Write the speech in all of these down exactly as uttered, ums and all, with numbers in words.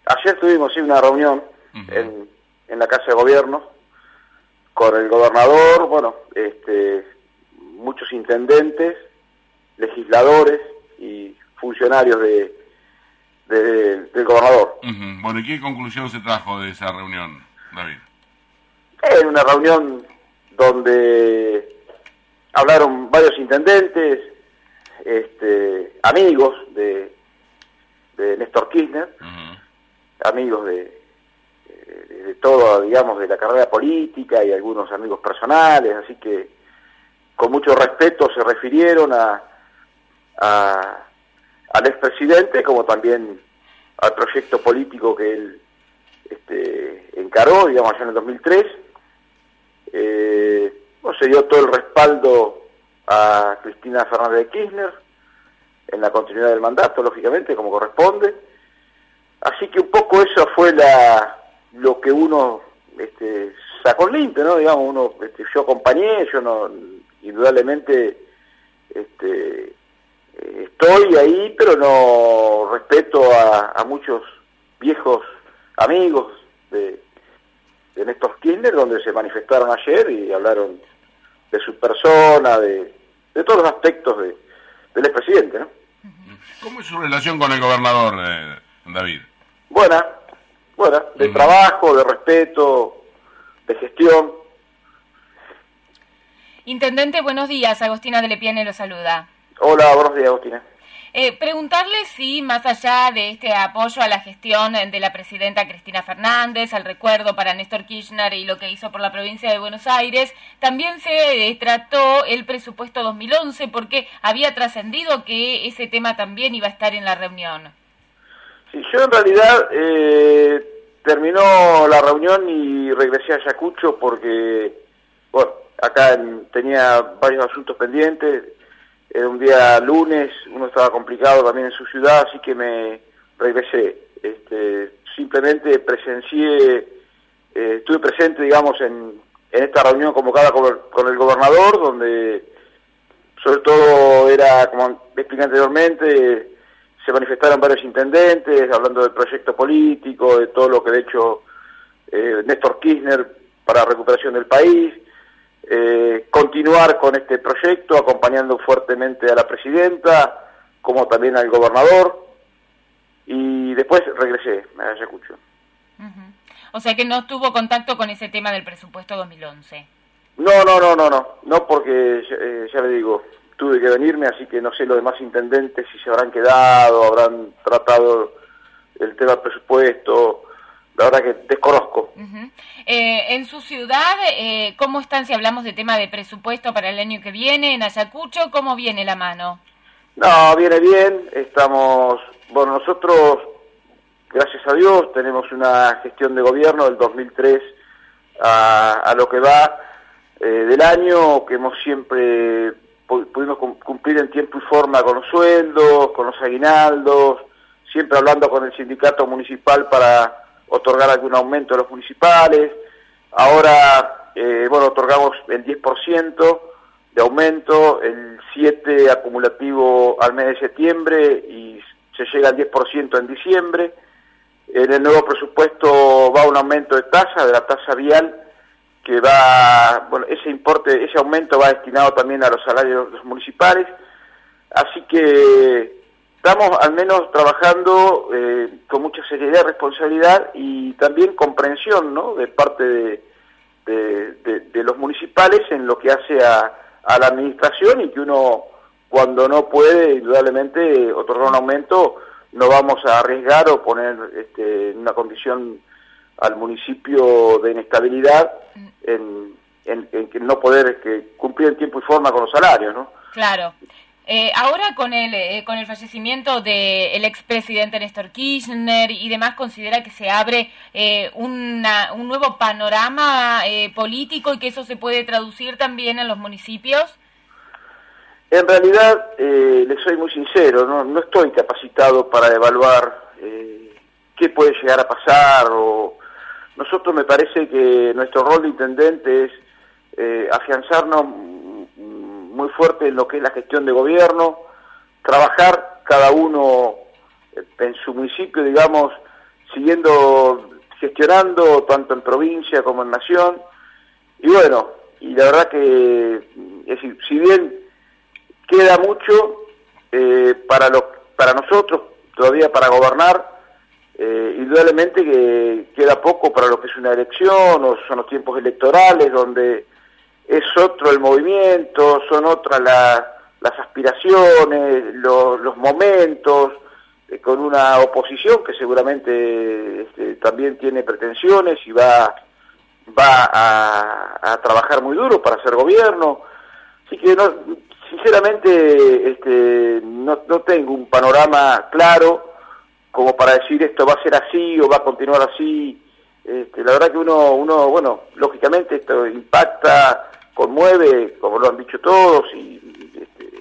Ayer tuvimos sí, una reunión uh-huh. en, en la Casa de Gobierno con el gobernador, bueno, este, muchos intendentes, legisladores y funcionarios de, de del gobernador. Uh-huh. Bueno, ¿y qué conclusión se trajo de esa reunión, David? Es una reunión donde hablaron varios intendentes, este, amigos de, de Néstor Kirchner, uh-huh. amigos de, de, de todo, digamos, de la carrera política y algunos amigos personales, así que con mucho respeto se refirieron a, a al expresidente como también al proyecto político que él este, encaró, digamos, allá en el dos mil tres. Eh, bueno, se dio todo el respaldo a Cristina Fernández de Kirchner en la continuidad del mandato, lógicamente, como corresponde. Así que un poco eso fue la lo que uno este, sacó limpio, ¿no? Digamos, uno, este, yo acompañé, yo no, indudablemente este, estoy ahí, pero no respeto a, a muchos viejos amigos de, de Néstor Kirchner, donde se manifestaron ayer y hablaron de su persona, de, de todos los aspectos de, del expresidente, ¿no? ¿Cómo es su relación con el gobernador, eh, David? Buena, buena, de uh-huh. trabajo, de respeto, de gestión. Intendente, buenos días, Agostina de Lepiane lo saluda. Hola, buenos días, Agostina. Eh, preguntarle si, más allá de este apoyo a la gestión de la presidenta Cristina Fernández, al recuerdo para Néstor Kirchner y lo que hizo por la provincia de Buenos Aires, también se eh, trató el presupuesto dos mil once, porque había trascendido que ese tema también iba a estar en la reunión. Sí, yo en realidad eh, terminó la reunión y regresé a Ayacucho porque, bueno, acá en, tenía varios asuntos pendientes. Era un día lunes, uno estaba complicado también en su ciudad, así que me regresé. Este, simplemente presencié, eh, estuve presente, digamos, en, en esta reunión convocada con el, con el gobernador, donde sobre todo era, como expliqué anteriormente, se manifestaron varios intendentes, hablando del proyecto político, de todo lo que de hecho eh, Néstor Kirchner para la recuperación del país. Eh, continuar con este proyecto, acompañando fuertemente a la presidenta, como también al gobernador, y después regresé a Ayacucho. Uh-huh. O sea que no tuvo contacto con ese tema del presupuesto dos mil once. No, no, no, no, no, no porque, eh, ya le digo, tuve que venirme, así que no sé los demás intendentes si se habrán quedado, habrán tratado el tema del presupuesto. La verdad que desconozco. Uh-huh. eh, en su ciudad, eh, ¿cómo están si hablamos de tema de presupuesto para el año que viene? En Ayacucho, ¿cómo viene la mano? No, viene bien. Estamos, bueno, nosotros, gracias a Dios, tenemos una gestión de gobierno del dos mil tres a, a lo que va eh, del año, que hemos siempre pudimos cumplir en tiempo y forma con los sueldos, con los aguinaldos, siempre hablando con el sindicato municipal para otorgar algún aumento a los municipales. Ahora, eh, bueno, otorgamos el diez por ciento de aumento, el siete por ciento acumulativo al mes de septiembre y se llega al diez por ciento en diciembre. En el nuevo presupuesto va un aumento de tasa, de la tasa vial, que va, bueno, ese importe, ese aumento va destinado también a los salarios de los municipales. Así que estamos al menos trabajando eh, con mucha seriedad, responsabilidad y también comprensión, ¿no?, de parte de, de, de, de los municipales en lo que hace a, a la administración, y que uno, cuando no puede, indudablemente, otorgar un aumento, no vamos a arriesgar o poner este, en una condición al municipio de inestabilidad en, en, en que no poder que cumplir en tiempo y forma con los salarios, ¿no? Claro. Eh, ahora con el eh, con el fallecimiento del expresidente Néstor Kirchner y demás, ¿considera que se abre eh, una, un nuevo panorama eh, político y que eso se puede traducir también en los municipios? En realidad, eh, le soy muy sincero, no, no estoy capacitado para evaluar eh, qué puede llegar a pasar. O nosotros, me parece que nuestro rol de intendente es eh, afianzarnos muy fuerte en lo que es la gestión de gobierno, trabajar cada uno en su municipio, digamos, siguiendo gestionando tanto en provincia como en nación, y bueno, y la verdad que, es decir, si bien queda mucho eh, para los, para nosotros todavía para gobernar, eh, indudablemente que queda poco para lo que es una elección, o son los tiempos electorales, donde es otro el movimiento, son otras la, las aspiraciones, lo, los momentos, eh, con una oposición que seguramente este, también tiene pretensiones y va, va a, a trabajar muy duro para hacer gobierno. Así que no, sinceramente este, no, no tengo un panorama claro como para decir esto va a ser así o va a continuar así. Este, la verdad que uno, uno, bueno, lógicamente esto impacta, conmueve, como lo han dicho todos, y, este,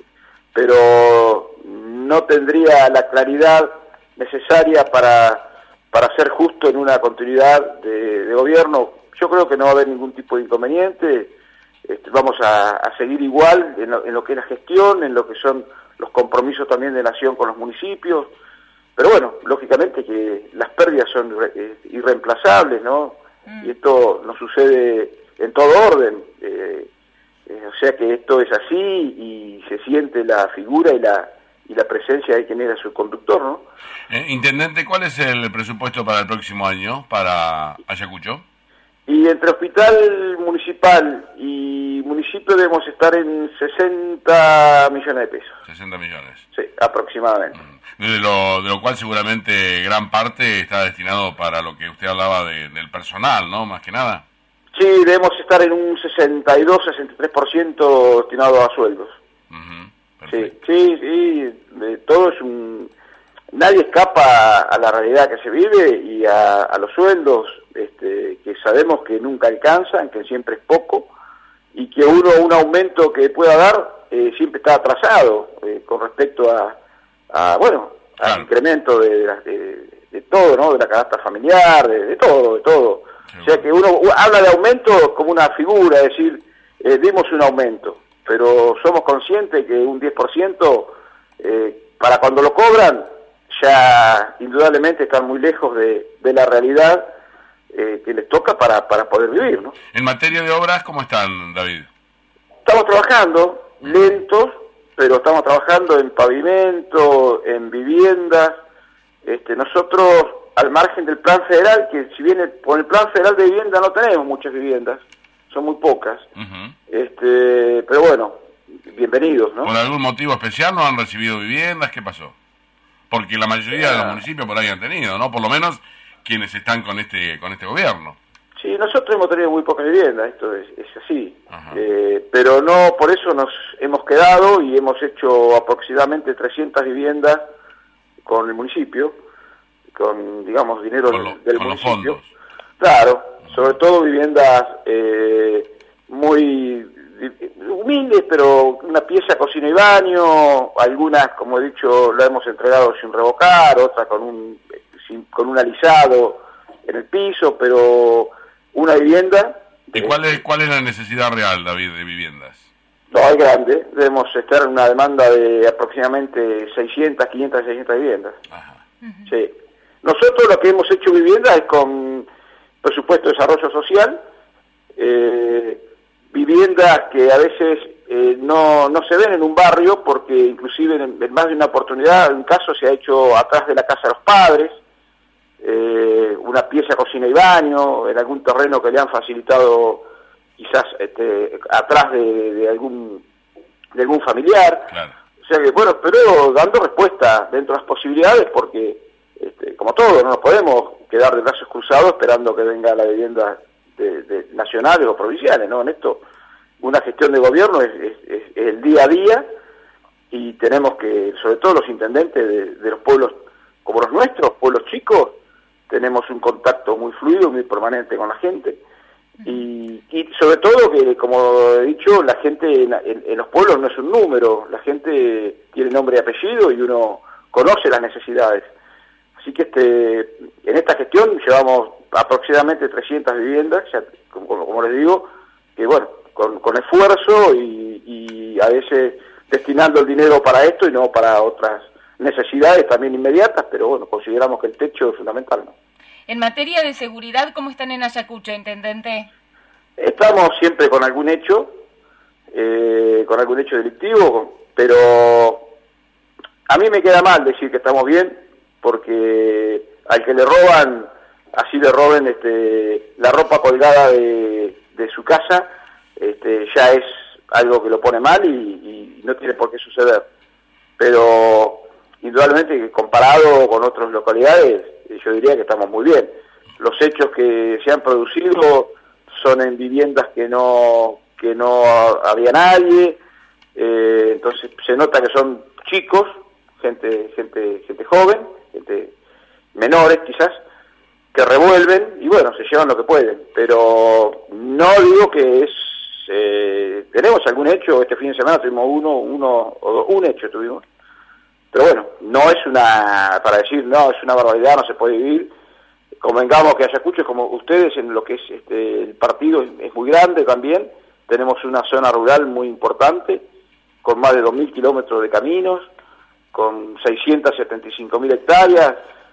pero no tendría la claridad necesaria para, para ser justo en una continuidad de, de gobierno. Yo creo que no va a haber ningún tipo de inconveniente. Este, vamos a, a seguir igual en lo, en lo que es la gestión, en lo que son los compromisos también de nación con los municipios. Pero bueno, lógicamente que las pérdidas son eh, irreemplazables, ¿no? Mm. Y esto no sucede en todo orden. Eh, eh, o sea que esto es así y se siente la figura y la y la presencia de quien era su conductor, ¿no? Eh, Intendente, ¿cuál es el presupuesto para el próximo año para Ayacucho? Y entre hospital municipal y municipio debemos estar en sesenta millones de pesos. sesenta millones. Sí, aproximadamente. Mm. De lo, de lo cual seguramente gran parte está destinado para lo que usted hablaba de, del personal, ¿no? Más que nada. Sí, debemos estar en un sesenta y dos, sesenta y tres por ciento destinado a sueldos. Uh-huh. Sí, sí, sí, de, todo es un... Nadie escapa a la realidad que se vive y a, a los sueldos este, que sabemos que nunca alcanzan, que siempre es poco, y que uno un aumento que pueda dar eh, siempre está atrasado eh, con respecto a, a bueno, al claro. incremento de, de, de todo, ¿no? De la canasta familiar, de, de todo, de todo. Sí, o sea que uno habla de aumento como una figura, es decir, eh, dimos un aumento, pero somos conscientes que un diez por ciento eh, para cuando lo cobran ya indudablemente están muy lejos de, de la realidad eh, que les toca para, para poder vivir, ¿no? En materia de obras, ¿cómo están, David? Estamos trabajando, lentos, pero estamos trabajando en pavimento, en viviendas. Este, nosotros, al margen del plan federal, que si bien el, con el plan federal de vivienda no tenemos muchas viviendas, son muy pocas, uh-huh. este, pero bueno, bienvenidos, ¿no? ¿Por algún motivo especial no han recibido viviendas? ¿Qué pasó? Porque la mayoría de los municipios por ahí han tenido, ¿no? Por lo menos quienes están con este con este gobierno. Sí, nosotros hemos tenido muy pocas viviendas, esto es, es así, eh, pero no por eso nos hemos quedado y hemos hecho aproximadamente trescientas viviendas con el municipio, con, digamos, dinero con lo, del con municipio. Los fondos. Claro, sobre todo viviendas eh, muy humildes, pero una pieza, cocina y baño, algunas, como he dicho, la hemos entregado sin revocar, otras con un, sin, con un alisado en el piso, pero una vivienda... ¿Y cuál es cuál es la necesidad real, David, de viviendas? No, es grande. Debemos estar en una demanda de aproximadamente seiscientas, quinientas, seiscientas viviendas. Ajá. Uh-huh. Sí. Nosotros lo que hemos hecho vivienda es con presupuesto de desarrollo social, eh, viviendas que a veces eh, no, no se ven en un barrio, porque inclusive en, en más de una oportunidad, en un caso se ha hecho atrás de la casa de los padres, Eh, una pieza, cocina y baño, en algún terreno que le han facilitado quizás este, atrás de, de algún de algún familiar. Claro. O sea que, bueno, pero dando respuesta dentro de las posibilidades, porque, este, como todo, no nos podemos quedar de brazos cruzados esperando que venga la vivienda de, de nacionales o provinciales, ¿no? En esto, una gestión de gobierno es, es, es el día a día, y tenemos que, sobre todo los intendentes de, de los pueblos como los nuestros, pueblos chicos, tenemos un contacto muy fluido, muy permanente con la gente, y, y sobre todo que, como he dicho, la gente en, en, en los pueblos no es un número, la gente tiene nombre y apellido y uno conoce las necesidades. Así que este en esta gestión llevamos aproximadamente trescientas viviendas, ya, como, como les digo, que bueno, con, con esfuerzo y, y a veces destinando el dinero para esto y no para otras necesidades también inmediatas, pero bueno, consideramos que el techo es fundamental, ¿no? En materia de seguridad, ¿cómo están en Ayacucho, intendente? Estamos siempre con algún hecho, eh, con algún hecho delictivo, pero a mí me queda mal decir que estamos bien, porque al que le roban, así le roben este, la ropa colgada de, de su casa, este, ya es algo que lo pone mal y, y no tiene por qué suceder. Pero indudablemente que comparado con otras localidades, yo diría que estamos muy bien. Los hechos que se han producido son en viviendas que no que no había nadie, eh, entonces se nota que son chicos, gente gente gente joven, gente menores quizás, que revuelven y bueno, se llevan lo que pueden, pero no digo que es eh, tenemos algún hecho. Este fin de semana tuvimos uno uno o dos, un hecho tuvimos, pero bueno, no es una para decir no, es una barbaridad, no se puede vivir. Convengamos que Ayacucho es como ustedes en lo que es este, el partido, es, es muy grande también. Tenemos una zona rural muy importante, con más de dos mil kilómetros de caminos, con seiscientas setenta y cinco mil hectáreas.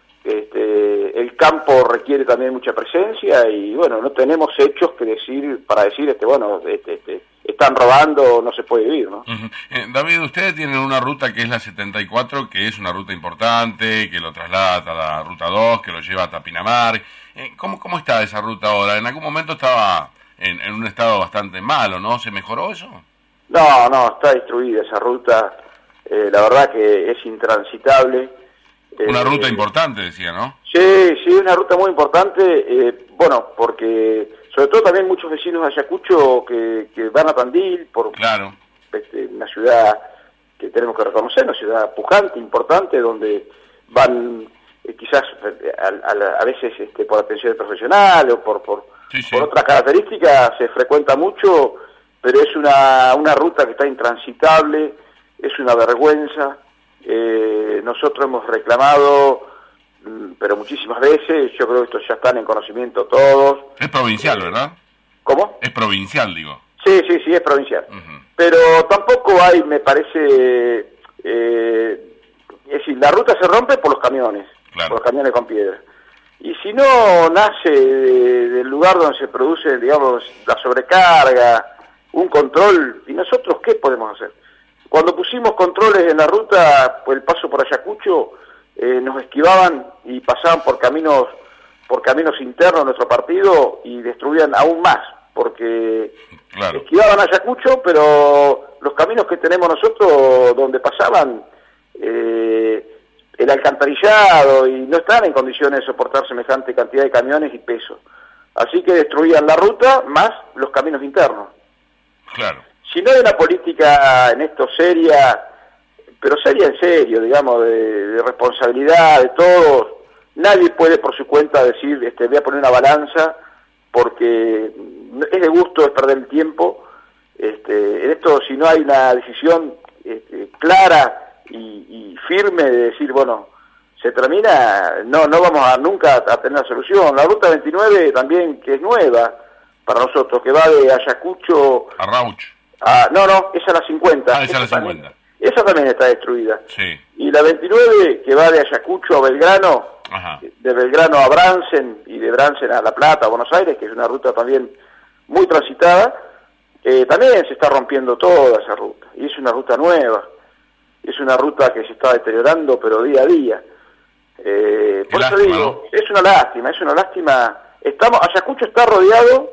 Este, el campo requiere también mucha presencia y bueno, no tenemos hechos que decir para decir, este bueno, este, este, están robando, no se puede vivir, ¿no? Uh-huh. eh, David, ustedes tienen una ruta que es la setenta y cuatro, que es una ruta importante, que lo traslada a la ruta dos, que lo lleva a Pinamar. Eh, ¿cómo, ¿Cómo está esa ruta ahora? En algún momento estaba en, en un estado bastante malo, ¿no? ¿Se mejoró eso? No, no, está destruida esa ruta. Eh, la verdad que es intransitable. Una eh, ruta importante, decía, ¿no? Sí, sí, una ruta muy importante, eh, bueno, porque sobre todo también muchos vecinos de Ayacucho que, que van a Tandil, por claro. este, una ciudad que tenemos que reconocer, una ciudad pujante, importante, donde van eh, quizás a, a, a veces este, por atención profesional o por, por, sí, sí. por otras características, se frecuenta mucho, pero es una, una ruta que está intransitable, es una vergüenza. Eh, nosotros hemos reclamado, pero muchísimas veces, yo creo que esto ya están en conocimiento todos. Es provincial, eh, ¿verdad? ¿Cómo? Es provincial, digo. Sí, sí, sí, es provincial. Uh-huh. Pero tampoco hay, me parece, eh, es decir, la ruta se rompe por los camiones, claro. por los camiones con piedra. Y si no nace de, del lugar donde se produce, digamos, la sobrecarga, un control, ¿y nosotros qué podemos hacer? Cuando pusimos controles en la ruta, pues el paso por Ayacucho, eh, nos esquivaban y pasaban por caminos por caminos internos de nuestro partido y destruían aún más, porque claro. esquivaban Ayacucho, pero los caminos que tenemos nosotros donde pasaban, eh, el alcantarillado, y no están en condiciones de soportar semejante cantidad de camiones y peso. Así que destruían la ruta más los caminos internos. Claro. Si no hay una política en esto seria, pero seria en serio, digamos, de, de responsabilidad de todos, nadie puede por su cuenta decir, este, voy a poner una balanza, porque es de gusto, es perder el tiempo. Este, en esto, si no hay una decisión este, clara y, y firme de decir, bueno, se termina, no no vamos a nunca a tener una solución. La ruta veintinueve también, que es nueva para nosotros, que va de Ayacucho a Rauch. Ah, no, no, esa es la cincuenta. Ah, esa es la cincuenta. También, esa también está destruida. Sí. Y la veintinueve, que va de Ayacucho a Belgrano, Ajá. de Belgrano a Bransen y de Bransen a La Plata, a Buenos Aires, que es una ruta también muy transitada, eh, también se está rompiendo toda esa ruta. Y es una ruta nueva. Es una ruta que se está deteriorando, pero día a día. Eh, por eso digo, ¿no? es una lástima, es una lástima. Estamos, Ayacucho está rodeado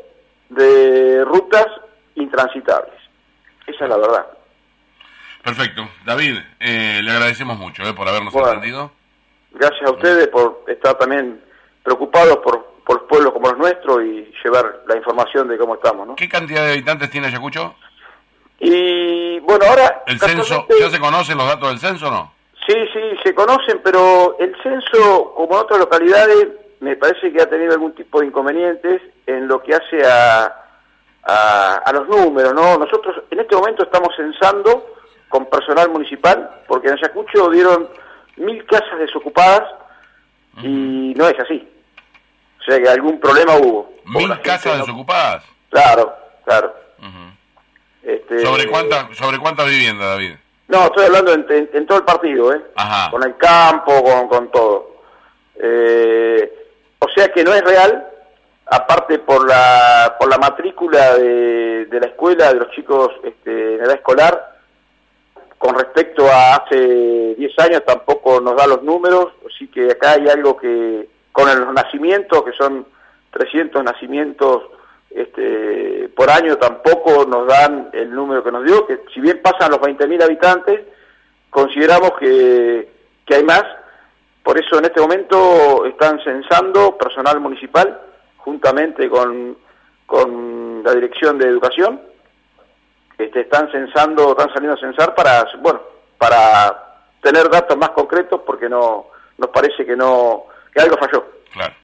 de rutas intransitables. Esa es la verdad. Perfecto. David, eh, le agradecemos mucho eh, por habernos bueno, atendido. Gracias a ustedes por estar también preocupados por, por pueblos como los nuestros y llevar la información de cómo estamos, ¿no? ¿Qué cantidad de habitantes tiene Ayacucho? Y bueno, ahora... ¿El censo? ¿Ya se conocen los datos del censo o no? Sí, sí, se conocen, pero el censo, como en otras localidades, me parece que ha tenido algún tipo de inconvenientes en lo que hace a... A, a los números, ¿no? Nosotros en este momento estamos censando con personal municipal, porque en Ayacucho dieron mil casas desocupadas uh-huh. y no es así. O sea que algún problema hubo. ¿Mil casas no... desocupadas? Claro, claro. Uh-huh. Este... ¿Sobre cuántas sobre cuántas viviendas, David? No, estoy hablando en, en, en todo el partido, ¿eh? Ajá. Con el campo, con, con todo. Eh... o sea que no es real, aparte por la por la matrícula de, de la escuela de los chicos este, en edad escolar, con respecto a hace diez años tampoco nos da los números, así que acá hay algo que, con los nacimientos, que son trescientos nacimientos este, por año, tampoco nos dan el número que nos dio, que si bien pasan los veinte mil habitantes, consideramos que, que hay más. Por eso en este momento están censando personal municipal, juntamente con, con la Dirección de Educación. Este, están censando, están saliendo a censar para, bueno, para tener datos más concretos, porque no nos parece que no que algo falló. Claro.